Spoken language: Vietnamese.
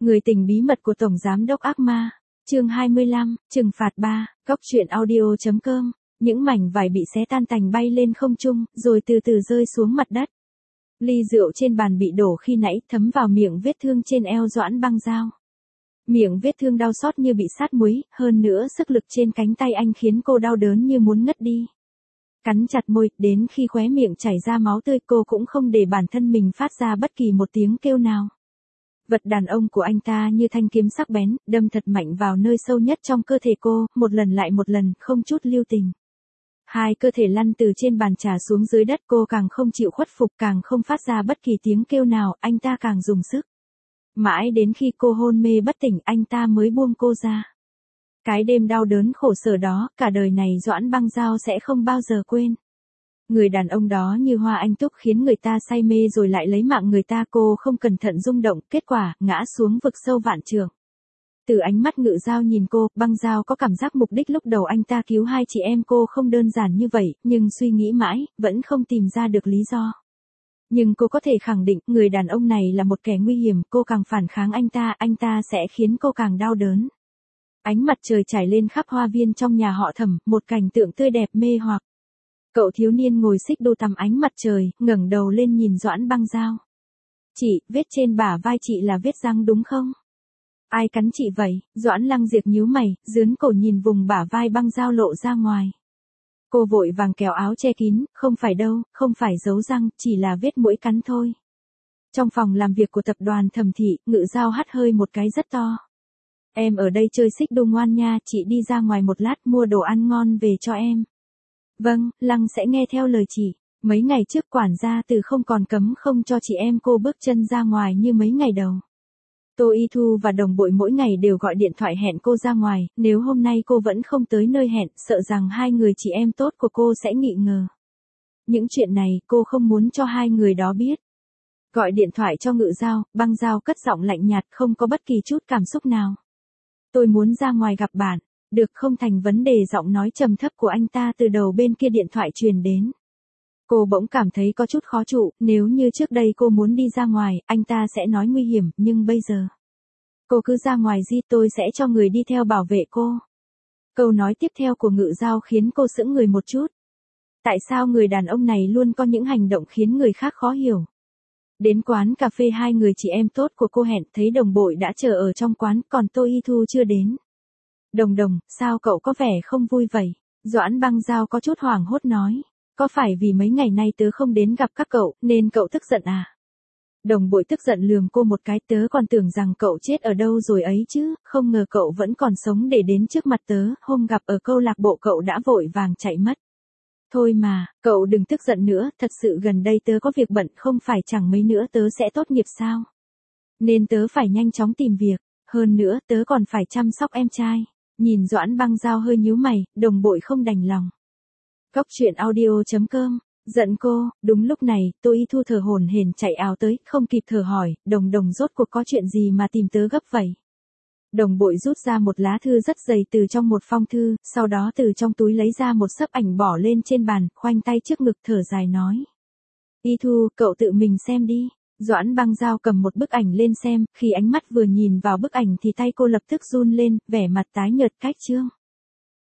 Người tình bí mật của Tổng Giám đốc ác ma. Chương 25, trừng phạt 3, Cóc truyện audio.com. Những mảnh vải bị xé tan tành bay lên không trung, rồi từ từ rơi xuống mặt đất. Ly rượu trên bàn bị đổ khi nãy thấm vào miệng vết thương trên eo Doãn Băng Dao. Miệng vết thương đau xót như bị sát muối, hơn nữa sức lực trên cánh tay anh khiến cô đau đớn như muốn ngất đi. Cắn chặt môi, đến khi khóe miệng chảy ra máu tươi cô cũng không để bản thân mình phát ra bất kỳ một tiếng kêu nào. Vật đàn ông của anh ta như thanh kiếm sắc bén, đâm thật mạnh vào nơi sâu nhất trong cơ thể cô, một lần lại một lần, không chút lưu tình. Hai cơ thể lăn từ trên bàn trà xuống dưới đất, cô càng không chịu khuất phục, càng không phát ra bất kỳ tiếng kêu nào, anh ta càng dùng sức. Mãi đến khi cô hôn mê bất tỉnh, anh ta mới buông cô ra. Cái đêm đau đớn khổ sở đó, cả đời này Doãn Băng Dao sẽ không bao giờ quên. Người đàn ông đó như hoa anh túc khiến người ta say mê rồi lại lấy mạng người ta, cô không cẩn thận rung động, kết quả, ngã xuống vực sâu vạn trượng. Từ ánh mắt Ngự Dao nhìn cô, Băng Dao có cảm giác mục đích lúc đầu anh ta cứu hai chị em cô không đơn giản như vậy, nhưng suy nghĩ mãi, vẫn không tìm ra được lý do. Nhưng cô có thể khẳng định, người đàn ông này là một kẻ nguy hiểm, cô càng phản kháng anh ta sẽ khiến cô càng đau đớn. Ánh mặt trời trải lên khắp hoa viên trong nhà họ Thẩm, một cảnh tượng tươi đẹp mê hoặc. Cậu thiếu niên ngồi xích đu tắm ánh mặt trời, ngẩng đầu lên nhìn Doãn Băng Dao. Chị, vết trên bả vai chị là vết răng đúng không? Ai cắn chị vậy? Doãn Lăng Diệp nhíu mày, dướn cổ nhìn vùng bả vai Băng Dao lộ ra ngoài. Cô vội vàng kéo áo che kín, không phải đâu, không phải dấu răng, chỉ là vết mũi cắn thôi. Trong phòng làm việc của tập đoàn Thẩm thị, Ngự Dao hắt hơi một cái rất to. Em ở đây chơi xích đu ngoan nha, chị đi ra ngoài một lát mua đồ ăn ngon về cho em. Vâng, Lăng sẽ nghe theo lời chị. Mấy ngày trước quản gia Từ không còn cấm không cho chị em cô bước chân ra ngoài như mấy ngày đầu. Tô Y Thu và đồng bội mỗi ngày đều gọi điện thoại hẹn cô ra ngoài, nếu hôm nay cô vẫn không tới nơi hẹn, sợ rằng hai người chị em tốt của cô sẽ nghi ngờ. Những chuyện này cô không muốn cho hai người đó biết. Gọi điện thoại cho Ngự Dao, Băng Dao cất giọng lạnh nhạt, không có bất kỳ chút cảm xúc nào. Tôi muốn ra ngoài gặp bạn. Được không, thành vấn đề, giọng nói trầm thấp của anh ta từ đầu bên kia điện thoại truyền đến. Cô bỗng cảm thấy có chút khó trụ, nếu như trước đây cô muốn đi ra ngoài, anh ta sẽ nói nguy hiểm, nhưng bây giờ. Cô cứ ra ngoài đi, tôi sẽ cho người đi theo bảo vệ cô. Câu nói tiếp theo của Ngự Dao khiến cô sững người một chút. Tại sao người đàn ông này luôn có những hành động khiến người khác khó hiểu? Đến quán cà phê hai người chị em tốt của cô hẹn, thấy đồng bội đã chờ ở trong quán, còn Tô Y Thu chưa đến. Đồng, sao cậu có vẻ không vui vậy? Doãn Băng Dao có chút hoảng hốt nói. Có phải vì mấy ngày nay tớ không đến gặp các cậu, nên cậu tức giận à? Đồng bội tức giận lườm cô một cái, tớ còn tưởng rằng cậu chết ở đâu rồi ấy chứ, không ngờ cậu vẫn còn sống để đến trước mặt tớ, hôm gặp ở câu lạc bộ cậu đã vội vàng chạy mất. Thôi mà, cậu đừng tức giận nữa, thật sự gần đây tớ có việc bận, không phải chẳng mấy nữa tớ sẽ tốt nghiệp sao? Nên tớ phải nhanh chóng tìm việc, hơn nữa tớ còn phải chăm sóc em trai. Nhìn Doãn Băng Dao hơi nhíu mày, đồng bội không đành lòng. Cóc truyện audio.com, giận cô, đúng lúc này, Tô Y Thu thở hổn hển chạy ào tới, không kịp thở hỏi, đồng rốt cuộc có chuyện gì mà tìm tớ gấp vậy? Đồng bội rút ra một lá thư rất dày từ trong một phong thư, sau đó từ trong túi lấy ra một xấp ảnh bỏ lên trên bàn, khoanh tay trước ngực thở dài nói. Y Thu, cậu tự mình xem đi. Doãn Băng Dao cầm một bức ảnh lên xem, khi ánh mắt vừa nhìn vào bức ảnh thì tay cô lập tức run lên, vẻ mặt tái nhợt cách trương.